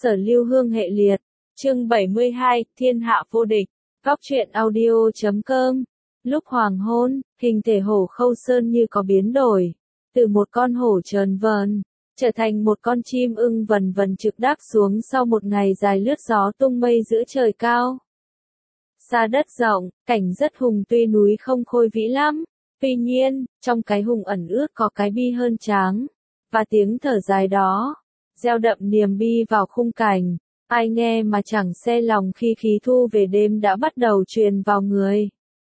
Sở Lưu Hương hệ liệt, chương 72, Thiên hạ vô địch, góc truyện audio.com. Lúc hoàng hôn, hình thể hổ Khâu Sơn như có biến đổi, từ một con hổ trờn vờn, trở thành một con chim ưng vần vần trực đáp xuống sau một ngày dài lướt gió tung mây giữa trời cao. Xa đất rộng, cảnh rất hùng tuy núi không khôi vĩ lắm, tuy nhiên, trong cái hùng ẩn ước có cái bi hơn tráng, và tiếng thở dài đó gieo đậm niềm bi vào khung cảnh, ai nghe mà chẳng se lòng khi khí thu về đêm đã bắt đầu truyền vào người.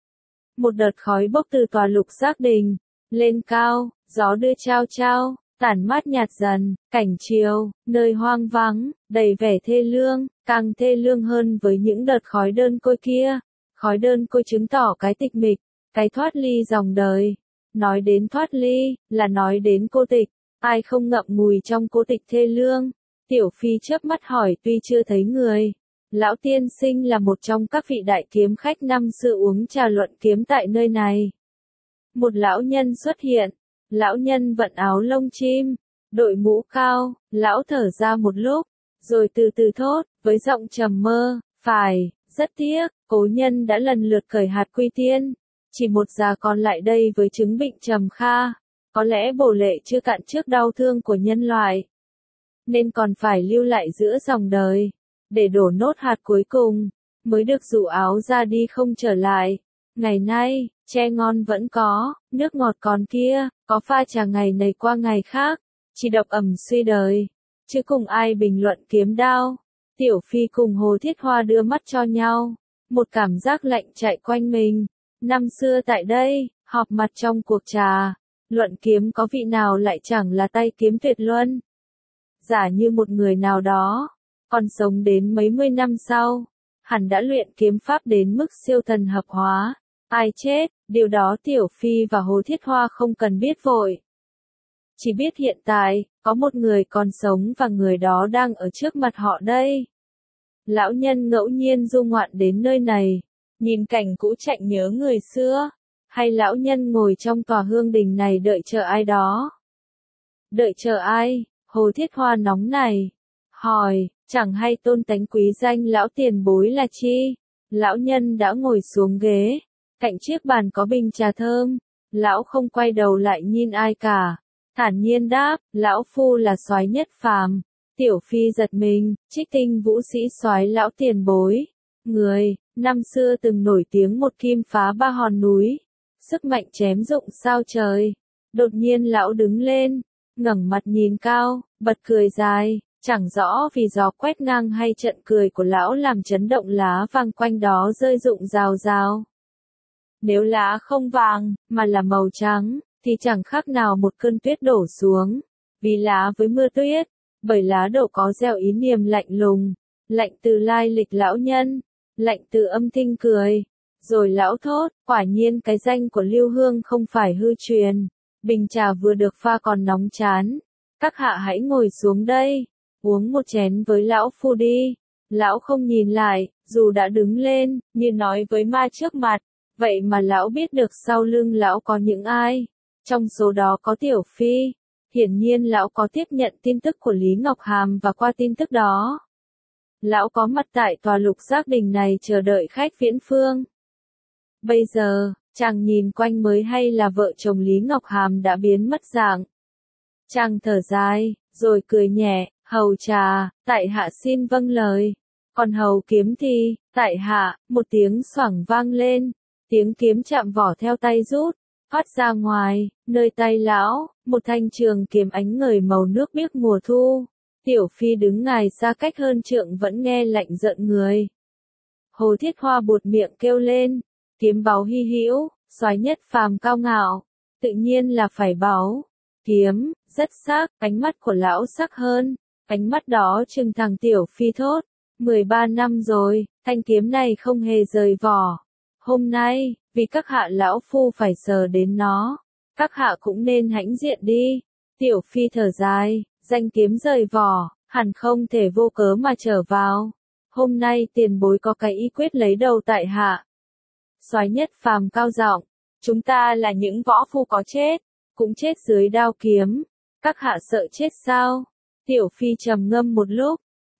Một đợt khói bốc từ tòa lục giác đình lên cao, gió đưa chao chao, tản mát nhạt dần, cảnh chiều, nơi hoang vắng, đầy vẻ thê lương, càng thê lương hơn với những đợt khói đơn côi kia. Khói đơn côi chứng tỏ cái tịch mịch, cái thoát ly dòng đời. Nói đến thoát ly, là nói đến cô tịch. Ai không ngậm ngùi trong cô tịch thê lương? Tiểu Phi chớp mắt hỏi tuy chưa thấy người. Lão tiên sinh là một trong các vị đại kiếm khách năm xưa uống trà luận kiếm tại nơi này. Một lão nhân xuất hiện. Lão nhân vận áo lông chim, đội mũ cao, lão thở ra một lúc, rồi từ từ thốt, với giọng trầm mơ, phải, rất tiếc, cố nhân đã lần lượt cởi hạt quy tiên. Chỉ một già còn lại đây với chứng bệnh trầm kha. Có lẽ bổ lệ chưa cạn trước đau thương của nhân loại, nên còn phải lưu lại giữa dòng đời, để đổ nốt hạt cuối cùng, mới được rủ áo ra đi không trở lại. Ngày nay, tre ngon vẫn có, nước ngọt còn kia, có pha trà ngày này qua ngày khác, chỉ độc ẩm suy đời, chứ cùng ai bình luận kiếm đao. Tiểu Phi cùng Hồ Thiết Hoa đưa mắt cho nhau, một cảm giác lạnh chạy quanh mình. Năm xưa tại đây, họp mặt trong cuộc trà luận kiếm có vị nào lại chẳng là tay kiếm tuyệt luân. Giả như một người nào đó, còn sống đến mấy mươi năm sau, hẳn đã luyện kiếm pháp đến mức siêu thần hợp hóa. Ai chết, điều đó Tiểu Phi và Hồ Thiết Hoa không cần biết vội. Chỉ biết hiện tại, có một người còn sống và người đó đang ở trước mặt họ đây. Lão nhân ngẫu nhiên du ngoạn đến nơi này, nhìn cảnh cũ chạy nhớ người xưa. Hay lão nhân ngồi trong tòa hương đình này đợi chờ ai đó? Đợi chờ ai? Hồ Thiết Hoa nóng này. Hỏi, chẳng hay tôn tánh quý danh lão tiền bối là chi? Lão nhân đã ngồi xuống ghế. Cạnh chiếc bàn có bình trà thơm. Lão không quay đầu lại nhìn ai cả. Thản nhiên đáp, lão phu là soái nhất phàm. Tiểu Phi giật mình, Trích Tinh vũ sĩ soái lão tiền bối. Người, năm xưa từng nổi tiếng một kim phá ba hòn núi. Sức mạnh chém rụng sao trời. Đột nhiên lão đứng lên, ngẩng mặt nhìn cao, bật cười dài, chẳng rõ vì gió quét ngang hay trận cười của lão làm chấn động lá vàng quanh đó rơi rụng rào rào. Nếu lá không vàng, mà là màu trắng, thì chẳng khác nào một cơn tuyết đổ xuống. Vì lá với mưa tuyết, bởi lá đổ có gieo ý niềm lạnh lùng, lạnh từ lai lịch lão nhân, lạnh từ âm thanh cười. Rồi lão thốt, quả nhiên cái danh của Lưu Hương không phải hư truyền. Bình trà vừa được pha còn nóng chán. Các hạ hãy ngồi xuống đây, uống một chén với lão phu đi. Lão không nhìn lại, dù đã đứng lên, như nói với ma trước mặt. Vậy mà lão biết được sau lưng lão có những ai. Trong số đó có Tiểu Phi. Hiển nhiên lão có tiếp nhận tin tức của Lý Ngọc Hàm và qua tin tức đó, lão có mặt tại tòa lục giác đình này chờ đợi khách viễn phương. Bây giờ, chàng nhìn quanh mới hay là vợ chồng Lý Ngọc Hàm đã biến mất dạng. Chàng thở dài, rồi cười nhẹ, hầu trà, tại hạ xin vâng lời. Còn hầu kiếm thì, tại hạ, một tiếng xoảng vang lên, tiếng kiếm chạm vỏ theo tay rút, phát ra ngoài, nơi tay lão, một thanh trường kiếm ánh ngời màu nước biếc mùa thu. Tiểu Phi đứng ngài xa cách hơn trượng vẫn nghe lạnh giận người. Hồ Thiết Hoa buột miệng kêu lên. Kiếm báu hy hữu, soái nhất phàm cao ngạo, tự nhiên là phải báu. Kiếm, rất sắc, ánh mắt của lão sắc hơn, ánh mắt đó trừng thẳng Tiểu Phi thốt. 13 năm rồi, thanh kiếm này không hề rời vỏ. Hôm nay, vì các hạ lão phu phải sờ đến nó, các hạ cũng nên hãnh diện đi. Tiểu Phi thở dài, danh kiếm rời vỏ, hẳn không thể vô cớ mà trở vào. Hôm nay tiền bối có cái ý quyết lấy đầu tại hạ. Soái nhất phàm cao giọng, chúng ta là những võ phu có chết, cũng chết dưới đao kiếm. Các hạ sợ chết sao? Tiểu Phi trầm ngâm một lúc,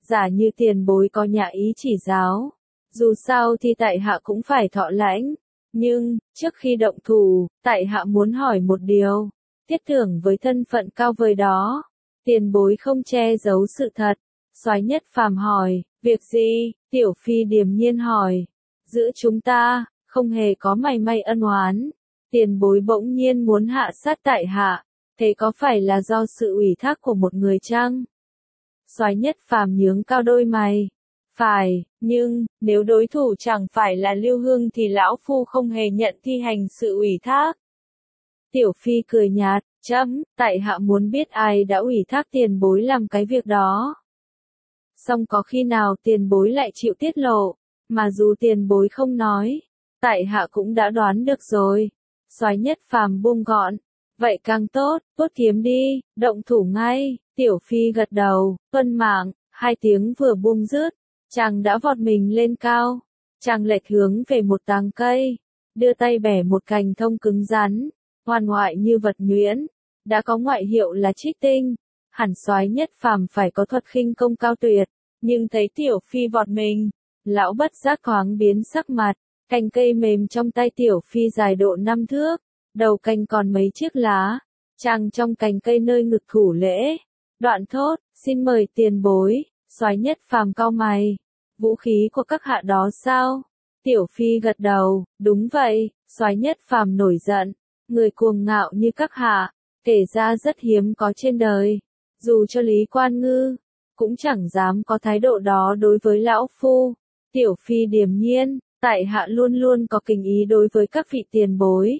giả như tiền bối có nhã ý chỉ giáo. Dù sao thì tại hạ cũng phải thọ lãnh. Nhưng, trước khi động thủ, tại hạ muốn hỏi một điều. Thiết tưởng với thân phận cao vời đó. Tiền bối không che giấu sự thật. Soái Nhất Phàm hỏi, việc gì? Tiểu Phi điềm nhiên hỏi. Giữa chúng ta, không hề có mảy may ân oán. Tiền bối bỗng nhiên muốn hạ sát tại hạ. Thế có phải là do sự ủy thác của một người chăng? Soái Nhất Phàm nhướng cao đôi mày. Phải, nhưng, nếu đối thủ chẳng phải là Lưu Hương thì lão phu không hề nhận thi hành sự ủy thác. Tiểu Phi cười nhạt, tại hạ muốn biết ai đã ủy thác tiền bối làm cái việc đó. Xong có khi nào tiền bối lại chịu tiết lộ, mà dù tiền bối không nói, tại hạ cũng đã đoán được rồi. Soái Nhất Phàm buông gọn, vậy càng tốt, rút kiếm đi, động thủ ngay. Tiểu Phi gật đầu, tuân mạng, hai tiếng vừa buông dứt, chàng đã vọt mình lên cao. Chàng lệch hướng về một tàng cây, đưa tay bẻ một cành thông cứng rắn, ngoan ngoại như vật nhuyễn, đã có ngoại hiệu là Trích Tinh. Hẳn Soái Nhất Phàm phải có thuật khinh công cao tuyệt, nhưng thấy Tiểu Phi vọt mình, lão bất giác thoáng biến sắc mặt. Cành cây mềm trong tay Tiểu Phi dài độ 5 thước, đầu cành còn mấy chiếc lá, chàng trong cành cây nơi ngực thủ lễ. Đoạn thốt, xin mời tiền bối. Soái Nhất Phàm cau mày, vũ khí của các hạ đó sao? Tiểu Phi gật đầu, đúng vậy. Soái Nhất Phàm nổi giận, người cuồng ngạo như các hạ, kể ra rất hiếm có trên đời. Dù cho Lý Quan Ngư, cũng chẳng dám có thái độ đó đối với lão phu. Tiểu Phi điềm nhiên, tại hạ luôn luôn có kính ý đối với các vị tiền bối.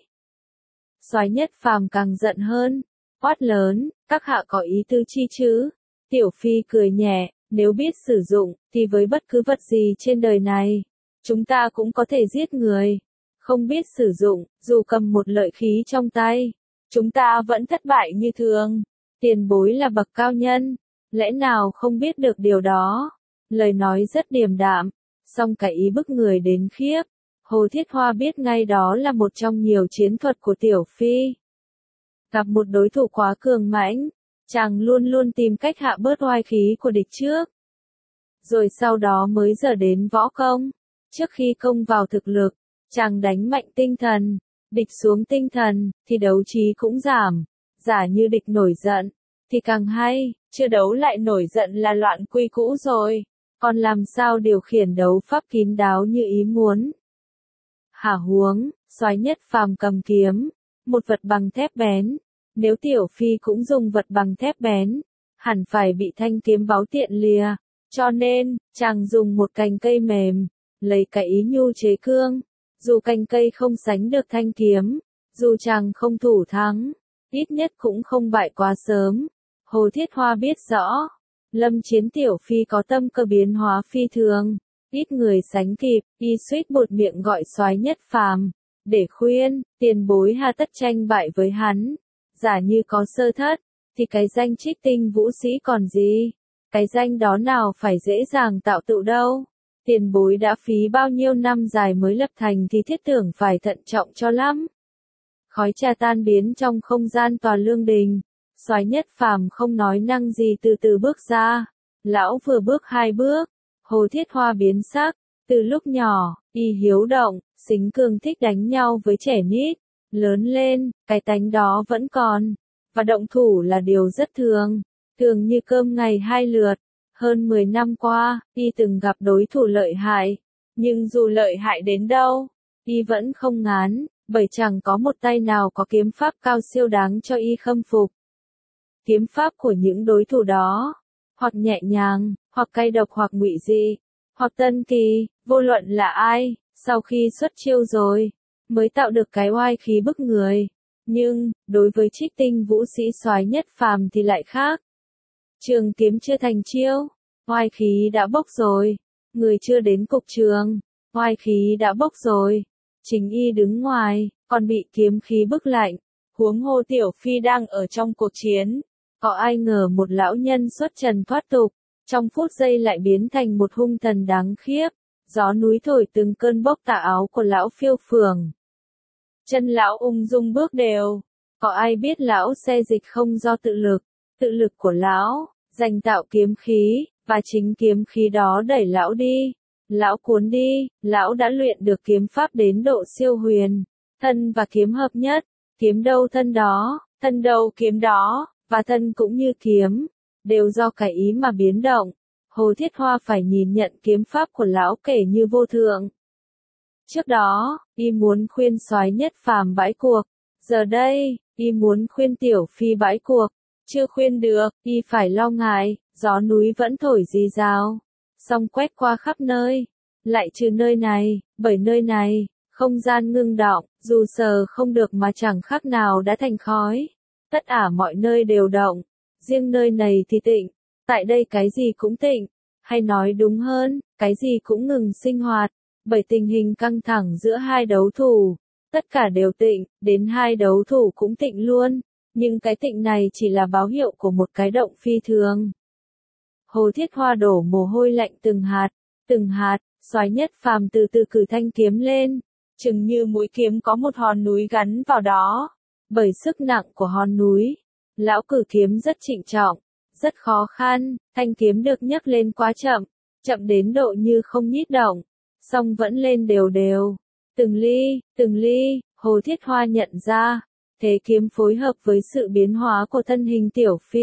Soái Nhất Phàm càng giận hơn, quát lớn, các hạ có ý tư chi chứ? Tiểu Phi cười nhẹ, nếu biết sử dụng, thì với bất cứ vật gì trên đời này, chúng ta cũng có thể giết người. Không biết sử dụng, dù cầm một lợi khí trong tay, chúng ta vẫn thất bại như thường. Tiền bối là bậc cao nhân, lẽ nào không biết được điều đó? Lời nói rất điềm đạm, song cái ý bức người đến khiếp. Hồ Thiết Hoa biết ngay đó là một trong nhiều chiến thuật của Tiểu Phi. Gặp một đối thủ quá cường mãnh, chàng luôn luôn tìm cách hạ bớt oai khí của địch trước. Rồi sau đó mới dở đến võ công. Trước khi công vào thực lực, chàng đánh mạnh tinh thần, địch xuống tinh thần, thì đấu trí cũng giảm. Giả như địch nổi giận, thì càng hay, chưa đấu lại nổi giận là loạn quy cũ rồi. Còn làm sao điều khiển đấu pháp kín đáo như ý muốn? Hả huống, Soái Nhất Phàm cầm kiếm, một vật bằng thép bén. Nếu Tiểu Phi cũng dùng vật bằng thép bén, hẳn phải bị thanh kiếm báu tiện lìa. Cho nên, chàng dùng một cành cây mềm, lấy cái ý nhu chế cương. Dù cành cây không sánh được thanh kiếm, dù chàng không thủ thắng, ít nhất cũng không bại quá sớm. Hồ Thiết Hoa biết rõ, lâm chiến Tiểu Phi có tâm cơ biến hóa phi thường, ít người sánh kịp, y suýt buột miệng gọi Soái Nhất Phàm để khuyên, tiền bối hà tất tranh bại với hắn. Giả như có sơ thất, thì cái danh Trích Tinh vũ sĩ còn gì? Cái danh đó nào phải dễ dàng tạo tựu đâu. Tiền bối đã phí bao nhiêu năm dài mới lập thành thì thiết tưởng phải thận trọng cho lắm. Khói trà tan biến trong không gian tòa lương đình. Soái Nhất Phàm không nói năng gì từ từ bước ra. Lão vừa bước 2 bước, Hồ Thiết Hoa biến sắc. Từ lúc nhỏ, y hiếu động, xính cường thích đánh nhau với trẻ nít. Lớn lên, cái tánh đó vẫn còn. Và động thủ là điều rất thường. Thường như cơm ngày 2 lượt. Hơn 10 năm qua, y từng gặp đối thủ lợi hại. Nhưng dù lợi hại đến đâu, y vẫn không ngán, bởi chẳng có một tay nào có kiếm pháp cao siêu đáng cho y khâm phục. Kiếm pháp của những đối thủ đó, hoặc nhẹ nhàng, hoặc cay độc hoặc ngụy dị, hoặc tân kỳ, vô luận là ai, sau khi xuất chiêu rồi, mới tạo được cái oai khí bức người. Nhưng, đối với Trích Tinh vũ sĩ Soái Nhất Phàm thì lại khác. Trường kiếm chưa thành chiêu, oai khí đã bốc rồi. Người chưa đến cục trường, oai khí đã bốc rồi. Chính y đứng ngoài, còn bị kiếm khí bức lạnh. Huống hồ Tiểu Phi đang ở trong cuộc chiến. Có ai ngờ một lão nhân xuất trần thoát tục, trong phút giây lại biến thành một hung thần đáng khiếp. Gió núi thổi từng cơn bốc tà áo của lão phiêu phường. Chân lão ung dung bước đều. Có ai biết lão xe dịch không do tự lực của lão, dành tạo kiếm khí, và chính kiếm khí đó đẩy lão đi. Lão cuốn đi, lão đã luyện được kiếm pháp đến độ siêu huyền, thân và kiếm hợp nhất, kiếm đâu thân đó, thân đâu kiếm đó, và thân cũng như kiếm, đều do cái ý mà biến động. Hồ Thiết Hoa phải nhìn nhận kiếm pháp của lão kể như vô thượng. Trước đó, y muốn khuyên Soái Nhất Phàm bãi cuộc, giờ đây, y muốn khuyên Tiểu Phi bãi cuộc, chưa khuyên được, y phải lo ngại, gió núi vẫn thổi rì rào, song quét qua khắp nơi, lại trừ nơi này, bởi nơi này, không gian ngưng động, dù sờ không được mà chẳng khác nào đã thành khói, tất cả mọi nơi đều động, riêng nơi này thì tịnh, tại đây cái gì cũng tịnh, hay nói đúng hơn, cái gì cũng ngừng sinh hoạt, bởi tình hình căng thẳng giữa hai đấu thủ, tất cả đều tịnh, đến hai đấu thủ cũng tịnh luôn, nhưng cái tịnh này chỉ là báo hiệu của một cái động phi thường. Hồ Thiết Hoa đổ mồ hôi lạnh từng hạt, Soái Nhất Phàm từ từ cử thanh kiếm lên, chừng như mũi kiếm có một hòn núi gắn vào đó, bởi sức nặng của hòn núi, lão cử kiếm rất trịnh trọng, rất khó khăn, thanh kiếm được nhấc lên quá chậm, chậm đến độ như không nhích động, song vẫn lên đều đều, từng ly, Hồ Thiết Hoa nhận ra, thế kiếm phối hợp với sự biến hóa của thân hình Tiểu Phi.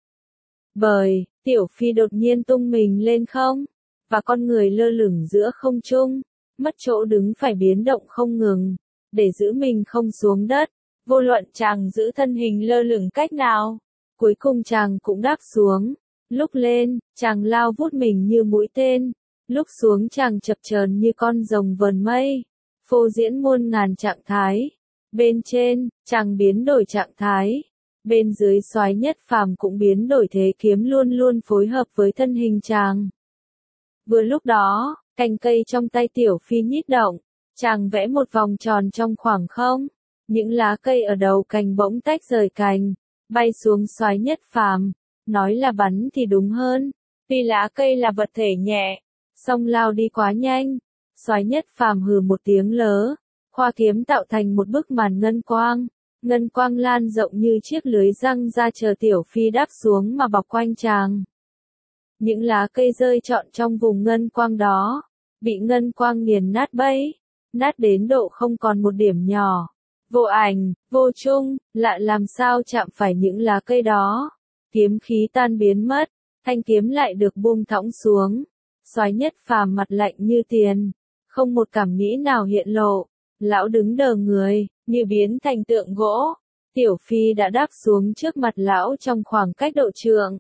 Bởi, Tiểu Phi đột nhiên tung mình lên không, và con người lơ lửng giữa không trung, mất chỗ đứng phải biến động không ngừng, để giữ mình không xuống đất, vô luận chàng giữ thân hình lơ lửng cách nào, cuối cùng chàng cũng đáp xuống, lúc lên, chàng lao vút mình như mũi tên, lúc xuống chàng chập chờn như con rồng vờn mây, phô diễn muôn ngàn trạng thái, bên trên, chàng biến đổi trạng thái. Bên dưới Soái Nhất Phàm cũng biến đổi thế kiếm luôn luôn phối hợp với thân hình chàng. Vừa lúc đó, cành cây trong tay Tiểu Phi nhích động, chàng vẽ một vòng tròn trong khoảng không, những lá cây ở đầu cành bỗng tách rời cành, bay xuống Soái Nhất Phàm, nói là bắn thì đúng hơn, vì lá cây là vật thể nhẹ, song lao đi quá nhanh. Soái Nhất Phàm hừ một tiếng lớ, khoa kiếm tạo thành một bức màn ngân quang lan rộng như chiếc lưới răng ra chờ Tiểu Phi đáp xuống mà bọc quanh chàng. Những lá cây rơi trọn trong vùng ngân quang đó, bị ngân quang nghiền nát bấy, nát đến độ không còn một điểm nhỏ. Vô ảnh, vô chung, lạ làm sao chạm phải những lá cây đó. Kiếm khí tan biến mất, thanh kiếm lại được buông thõng xuống. Soái Nhất Phàm mặt lạnh như tiền, không một cảm nghĩ nào hiện lộ. Lão đứng đờ người, như biến thành tượng gỗ. Tiểu Phi đã đáp xuống trước mặt lão trong khoảng cách độ trượng.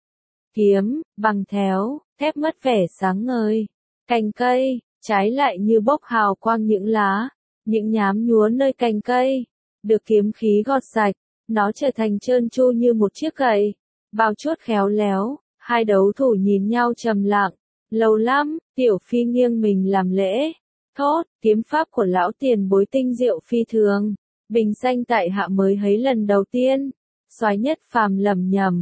Kiếm, bằng théo, thép mất vẻ sáng ngời. Cành cây, trái lại như bốc hào quang những lá, những nhám nhúa nơi cành cây, được kiếm khí gọt sạch, nó trở thành trơn tru như một chiếc gậy, bao chuốt khéo léo. Hai đấu thủ nhìn nhau trầm lặng, lâu lắm, Tiểu Phi nghiêng mình làm lễ. Thốt, kiếm pháp của lão tiền bối tinh diệu phi thường, bình danh tại hạ mới thấy lần đầu tiên. Soái Nhất Phàm lẩm nhẩm,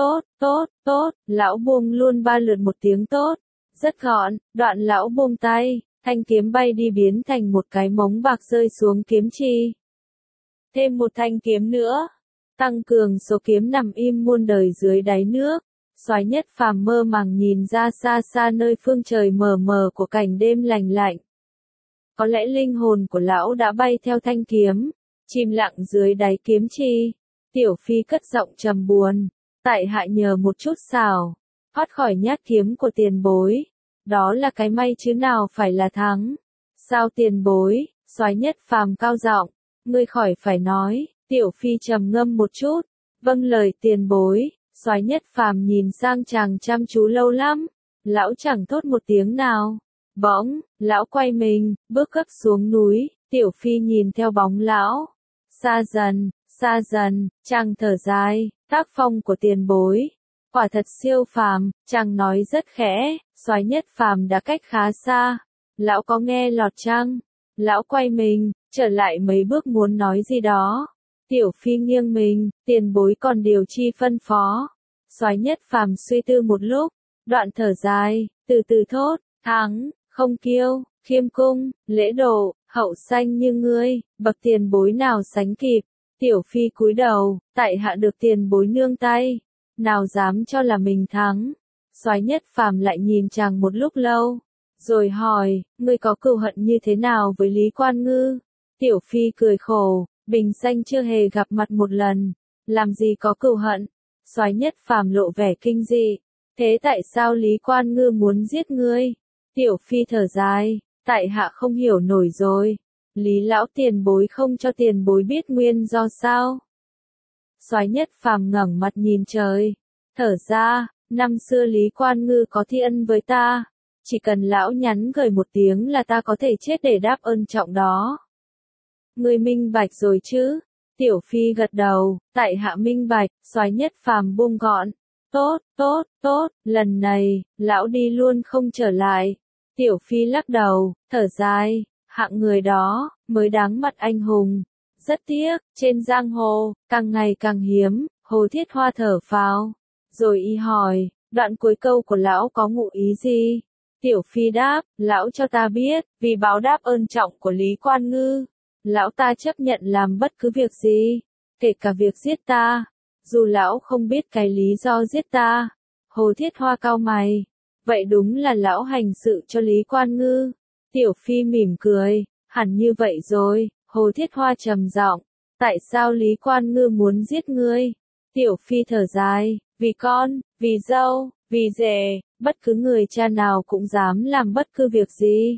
tốt, lão buông luôn ba lượt một tiếng tốt, rất gọn, đoạn lão buông tay, thanh kiếm bay đi biến thành một cái mống bạc rơi xuống kiếm chi. Thêm một thanh kiếm nữa, tăng cường số kiếm nằm im muôn đời dưới đáy nước. Soái Nhất Phàm mơ màng nhìn ra xa xa nơi phương trời mờ mờ của cảnh đêm lành lạnh. Có lẽ linh hồn của lão đã bay theo thanh kiếm, chìm lặng dưới đáy kiếm chi. Tiểu Phi cất giọng trầm buồn, tại hạ nhờ một chút xảo, thoát khỏi nhát kiếm của tiền bối. Đó là cái may chứ nào phải là thắng. Sao tiền bối? Soái Nhất Phàm cao giọng, ngươi khỏi phải nói. Tiểu Phi trầm ngâm một chút, vâng lời tiền bối. Soái Nhất Phàm nhìn sang chàng chăm chú lâu lắm, lão chẳng thốt một tiếng nào. Bỗng, lão quay mình, bước gấp xuống núi, Tiểu Phi nhìn theo bóng lão. Xa dần, chàng thở dài, tác phong của tiền bối, quả thật siêu phàm, chàng nói rất khẽ, Soái Nhất Phàm đã cách khá xa. Lão có nghe lọt chăng? Lão quay mình, trở lại mấy bước muốn nói gì đó. Tiểu Phi nghiêng mình, tiền bối còn điều chi phân phó. Soái Nhất Phàm suy tư một lúc, đoạn thở dài, từ từ thốt, thắng, không kiêu, khiêm cung, lễ độ, hậu sanh như ngươi, bậc tiền bối nào sánh kịp. Tiểu Phi cúi đầu, tại hạ được tiền bối nương tay, nào dám cho là mình thắng. Soái Nhất Phàm lại nhìn chàng một lúc lâu, rồi hỏi, ngươi có cừu hận như thế nào với Lý Quan Ngư? Tiểu Phi cười khổ, bình sanh chưa hề gặp mặt một lần, làm gì có cừu hận? Soái Nhất Phàm lộ vẻ kinh dị, thế tại sao Lý Quan Ngư muốn giết ngươi? Tiểu Phi thở dài, tại hạ không hiểu nổi rồi, Lý lão tiền bối không cho tiền bối biết nguyên do sao? Soái Nhất Phàm ngẩng mặt nhìn trời, thở ra, năm xưa Lý Quan Ngư có thi ân với ta, chỉ cần lão nhắn gửi một tiếng là ta có thể chết để đáp ơn trọng đó. Ngươi minh bạch rồi chứ? Tiểu Phi gật đầu, tại hạ minh bạch. Soái Nhất Phàm buông gọn, tốt, tốt, tốt, lần này, lão đi luôn không trở lại. Tiểu Phi lắc đầu, thở dài, hạng người đó, mới đáng mặt anh hùng. Rất tiếc, trên giang hồ, càng ngày càng hiếm. Hồ Thiết Hoa thở phào, rồi y hỏi, đoạn cuối câu của lão có ngụ ý gì? Tiểu Phi đáp, lão cho ta biết, vì báo đáp ơn trọng của Lý Quan Ngư, lão ta chấp nhận làm bất cứ việc gì, kể cả việc giết ta, dù lão không biết cái lý do giết ta. Hồ Thiết Hoa cau mày, vậy đúng là lão hành sự cho Lý Quan Ngư. Tiểu Phi mỉm cười, hẳn như vậy rồi. Hồ Thiết Hoa trầm giọng, tại sao Lý Quan Ngư muốn giết ngươi? Tiểu Phi thở dài, vì con, vì dâu, vì rể, bất cứ người cha nào cũng dám làm bất cứ việc gì,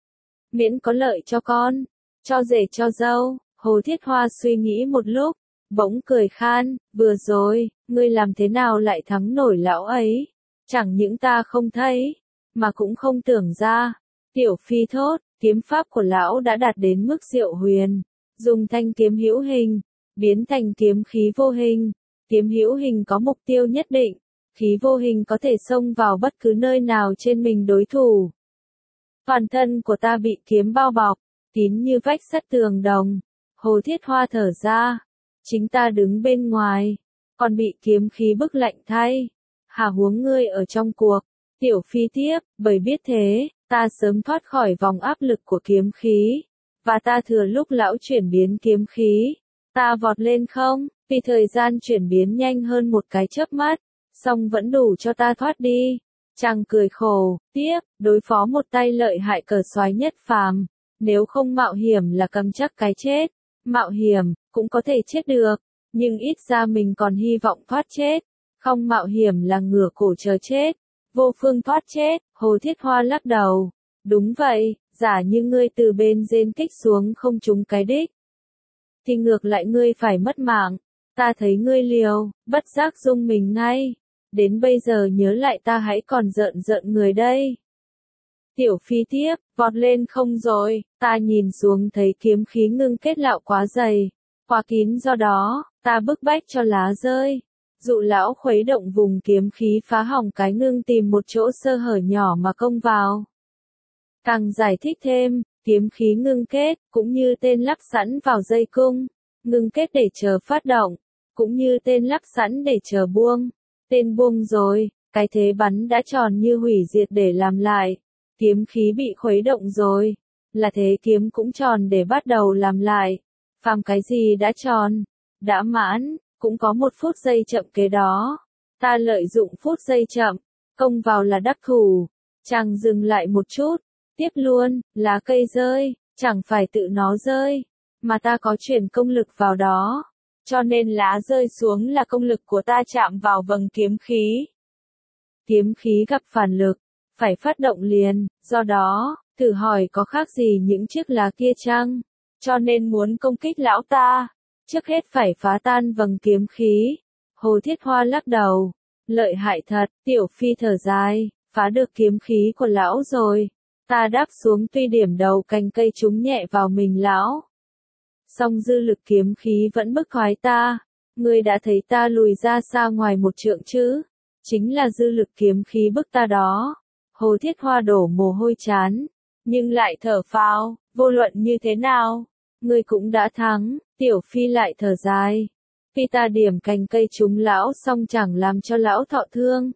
miễn có lợi cho con, cho rể cho dâu. Hồ Thiết Hoa suy nghĩ một lúc, bỗng cười khan, vừa rồi, ngươi làm thế nào lại thắng nổi lão ấy? Chẳng những ta không thấy, mà cũng không tưởng ra. Tiểu Phi thốt, kiếm pháp của lão đã đạt đến mức diệu huyền, dùng thanh kiếm hữu hình, biến thành kiếm khí vô hình. Kiếm hữu hình có mục tiêu nhất định, khí vô hình có thể xông vào bất cứ nơi nào trên mình đối thủ. Toàn thân của ta bị kiếm bao bọc, kín như vách sắt tường đồng. Hồ Thiết Hoa thở ra, chính ta đứng bên ngoài, còn bị kiếm khí bức lạnh thay. Hà huống ngươi ở trong cuộc. Tiểu Phi tiếp, bởi biết thế, ta sớm thoát khỏi vòng áp lực của kiếm khí, và ta thừa lúc lão chuyển biến kiếm khí, ta vọt lên không, vì thời gian chuyển biến nhanh hơn một cái chớp mắt, song vẫn đủ cho ta thoát đi. Chàng cười khổ, tiếp, đối phó một tay lợi hại cờ Soái Nhất Phàm, nếu không mạo hiểm là cầm chắc cái chết. Mạo hiểm, cũng có thể chết được, nhưng ít ra mình còn hy vọng thoát chết. Không mạo hiểm là ngửa cổ chờ chết, vô phương thoát chết. Hồ Thiết Hoa lắc đầu, đúng vậy, giả như ngươi từ bên trên kích xuống không trúng cái đích, thì ngược lại ngươi phải mất mạng. Ta thấy ngươi liều, bất giác rung mình ngay. Đến bây giờ nhớ lại ta hãy còn rợn rợn người đây. Tiểu Phi tiếp, vọt lên không rồi, ta nhìn xuống thấy kiếm khí ngưng kết lão quá dày, quá kín, do đó, ta bức bách cho lá rơi. Dụ lão khuấy động vùng kiếm khí phá hỏng cái ngưng, tìm một chỗ sơ hở nhỏ mà công vào. Càng giải thích thêm, kiếm khí ngưng kết, cũng như tên lắp sẵn vào dây cung, ngưng kết để chờ phát động, cũng như tên lắp sẵn để chờ buông. Tên buông rồi, cái thế bắn đã tròn như hủy diệt để làm lại. Kiếm khí bị khuấy động rồi, là thế kiếm cũng tròn để bắt đầu làm lại. Phàm cái gì đã tròn, đã mãn, cũng có một phút giây chậm kế đó. Ta lợi dụng phút giây chậm, công vào là đắc thủ. Chàng dừng lại một chút, tiếp luôn, lá cây rơi, chẳng phải tự nó rơi, mà ta có chuyển công lực vào đó. Cho nên lá rơi xuống là công lực của ta chạm vào vầng kiếm khí. Kiếm khí gặp phản lực, phải phát động liền, do đó, thử hỏi có khác gì những chiếc lá kia chăng? Cho nên muốn công kích lão ta, trước hết phải phá tan vầng kiếm khí. Hồ Thiết Hoa lắc đầu, lợi hại thật. Tiểu Phi thở dài, phá được kiếm khí của lão rồi. Ta đáp xuống, tuy điểm đầu cành cây trúng nhẹ vào mình lão, song dư lực kiếm khí vẫn bức thoái ta. Ngươi đã thấy ta lùi ra xa ngoài một trượng chứ? Chính là dư lực kiếm khí bức ta đó. Hồ Thiết Hoa đổ mồ hôi trán, nhưng lại thở phào, vô luận như thế nào, ngươi cũng đã thắng. Tiểu Phi lại thở dài, khi ta điểm cành cây trúng lão xong chẳng làm cho lão thọ thương,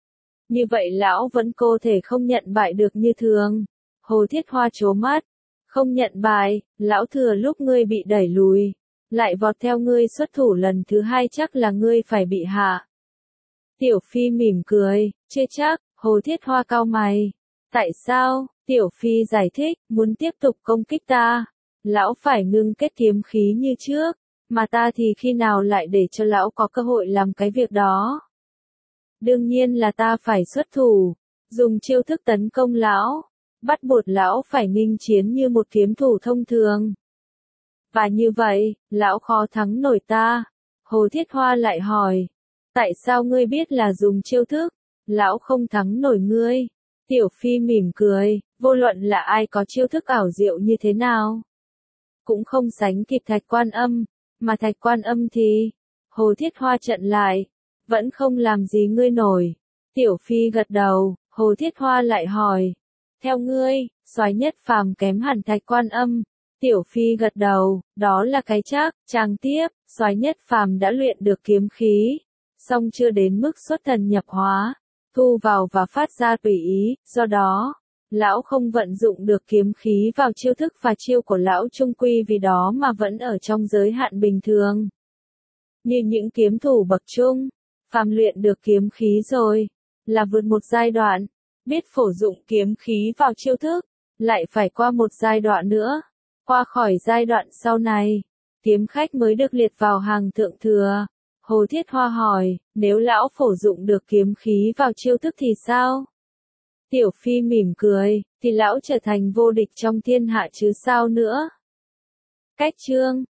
như vậy lão vẫn có thể không nhận bại được như thường. Hồ Thiết Hoa trố mắt, không nhận bại, lão thừa lúc ngươi bị đẩy lùi, lại vọt theo ngươi xuất thủ lần thứ hai, chắc là ngươi phải bị hạ. Tiểu Phi mỉm cười, chưa chắc, Hồ Thiết Hoa cau mày. Tại sao? Tiểu Phi giải thích, muốn tiếp tục công kích ta. Lão phải ngưng kết kiếm khí như trước, mà ta thì khi nào lại để cho lão có cơ hội làm cái việc đó. Đương nhiên là ta phải xuất thủ, dùng chiêu thức tấn công lão, bắt buộc lão phải nghênh chiến như một kiếm thủ thông thường. Và như vậy, lão khó thắng nổi ta. Hồ Thiết Hoa lại hỏi, tại sao ngươi biết là dùng chiêu thức, lão không thắng nổi ngươi? Tiểu Phi mỉm cười, vô luận là ai có chiêu thức ảo diệu như thế nào, cũng không sánh kịp Thạch Quan Âm, mà Thạch Quan Âm thì, Hồ Thiết Hoa chặn lại, vẫn không làm gì ngươi nổi. Tiểu Phi gật đầu, Hồ Thiết Hoa lại hỏi, theo ngươi, Soái Nhất Phàm kém hẳn Thạch Quan Âm. Tiểu Phi gật đầu, đó là cái chắc. Trang tiếp, Soái Nhất Phàm đã luyện được kiếm khí, song chưa đến mức xuất thần nhập hóa, thu vào và phát ra tùy ý, do đó, lão không vận dụng được kiếm khí vào chiêu thức và chiêu của lão trung quy vì đó mà vẫn ở trong giới hạn bình thường. Như những kiếm thủ bậc trung, phàm luyện được kiếm khí rồi, là vượt một giai đoạn, biết phổ dụng kiếm khí vào chiêu thức, lại phải qua một giai đoạn nữa, qua khỏi giai đoạn sau này, kiếm khách mới được liệt vào hàng thượng thừa. Hồ Thiết Hoa hỏi, nếu lão phổ dụng được kiếm khí vào chiêu thức thì sao? Tiểu Phi mỉm cười, thì lão trở thành vô địch trong thiên hạ chứ sao nữa. Cách chương